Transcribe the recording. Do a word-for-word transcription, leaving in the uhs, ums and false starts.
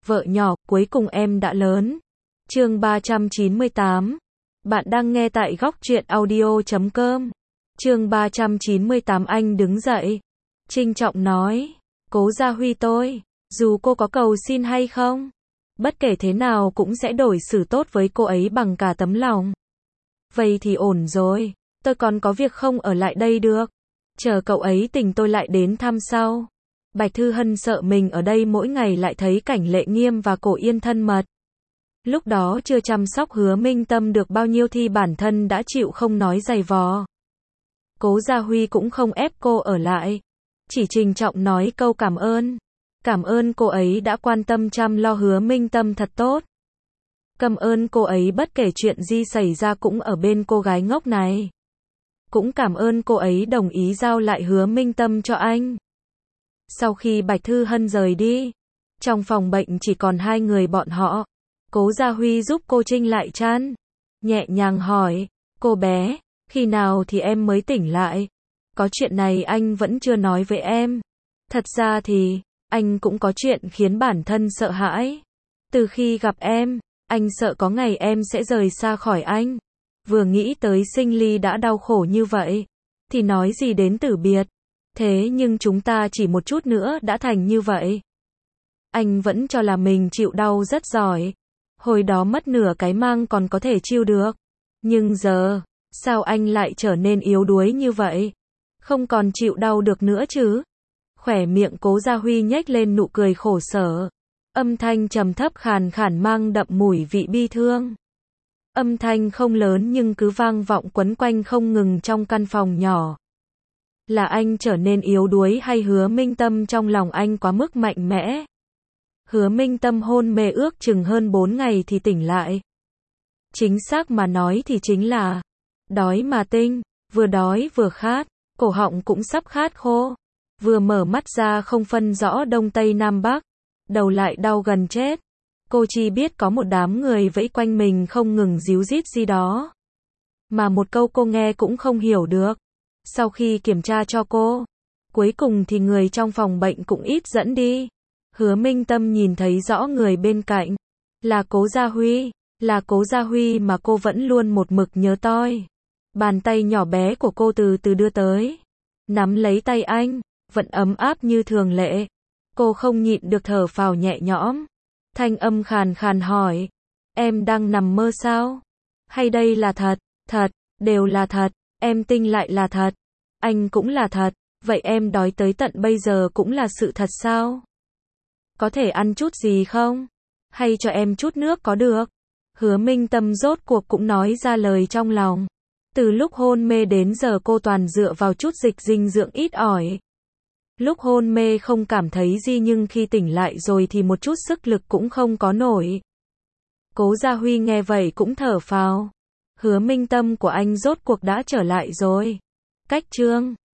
vợ nhỏ, cuối cùng em đã lớn. Chương ba trăm chín mươi tám. Bạn đang nghe tại góc truyện audio chấm com. Chương ba trăm chín mươi tám. Anh đứng dậy, trinh trọng nói, Cố Gia Huy tôi, dù cô có cầu xin hay không, bất kể thế nào cũng sẽ đổi xử tốt với cô ấy bằng cả tấm lòng. Vậy thì ổn rồi, tôi còn có việc không ở lại đây được. Chờ cậu ấy tỉnh tôi lại đến thăm sau. Bạch Thư Hân sợ mình ở đây mỗi ngày lại thấy cảnh Lệ Nghiêm và Cổ Yên thân mật. Lúc đó chưa chăm sóc Hứa Minh Tâm được bao nhiêu thì bản thân đã chịu không nói giày vò. Cố Gia Huy cũng không ép cô ở lại, chỉ trịnh trọng nói câu cảm ơn. Cảm ơn cô ấy đã quan tâm chăm lo Hứa Minh Tâm thật tốt. Cảm ơn cô ấy bất kể chuyện gì xảy ra cũng ở bên cô gái ngốc này. Cũng cảm ơn cô ấy đồng ý giao lại Hứa Minh Tâm cho anh. Sau khi Bạch Thư Hân rời đi, trong phòng bệnh chỉ còn hai người bọn họ. Cố Gia Huy giúp cô chỉnh lại chăn, nhẹ nhàng hỏi, cô bé, khi nào thì em mới tỉnh lại? Có chuyện này anh vẫn chưa nói với em. Thật ra thì, anh cũng có chuyện khiến bản thân sợ hãi. Từ khi gặp em, anh sợ có ngày em sẽ rời xa khỏi anh. Vừa nghĩ tới sinh ly đã đau khổ như vậy, thì nói gì đến tử biệt. Thế nhưng chúng ta chỉ một chút nữa đã thành như vậy. Anh vẫn cho là mình chịu đau rất giỏi. Hồi đó mất nửa cái mang còn có thể chịu được. Nhưng giờ, sao anh lại trở nên yếu đuối như vậy? Không còn chịu đau được nữa chứ? Khỏe miệng Cố Gia Huy nhếch lên nụ cười khổ sở. Âm thanh trầm thấp khàn khàn mang đậm mùi vị bi thương. Âm thanh không lớn nhưng cứ vang vọng quấn quanh không ngừng trong căn phòng nhỏ. Là anh trở nên yếu đuối hay Hứa Minh Tâm trong lòng anh quá mức mạnh mẽ? Hứa Minh Tâm hôn mê ước chừng hơn bốn ngày thì tỉnh lại. Chính xác mà nói thì chính là đói mà tinh, vừa đói vừa khát, cổ họng cũng sắp khát khô. Vừa mở mắt ra không phân rõ đông tây nam bắc, đầu lại đau gần chết. Cô chỉ biết có một đám người vẫy quanh mình không ngừng díu dít gì đó. Mà một câu cô nghe cũng không hiểu được. Sau khi kiểm tra cho cô, cuối cùng thì người trong phòng bệnh cũng ít dẫn đi. Hứa Minh Tâm nhìn thấy rõ người bên cạnh. Là Cố Gia Huy. Là Cố Gia Huy mà cô vẫn luôn một mực nhớ toi. Bàn tay nhỏ bé của cô từ từ đưa tới, nắm lấy tay anh, vẫn ấm áp như thường lệ. Cô không nhịn được thở phào nhẹ nhõm. Thanh âm khàn khàn hỏi, em đang nằm mơ sao? Hay đây là thật? Thật, đều là thật. Em tinh lại là thật. Anh cũng là thật. Vậy em đói tới tận bây giờ cũng là sự thật sao? Có thể ăn chút gì không? Hay cho em chút nước có được? Hứa Minh Tâm rốt cuộc cũng nói ra lời trong lòng. Từ lúc hôn mê đến giờ cô toàn dựa vào chút dịch dinh dưỡng ít ỏi. Lúc hôn mê không cảm thấy gì nhưng khi tỉnh lại rồi thì một chút sức lực cũng không có nổi. Cố Gia Huy nghe vậy cũng thở phào. Hứa Minh Tâm của anh rốt cuộc đã trở lại rồi. Cách chương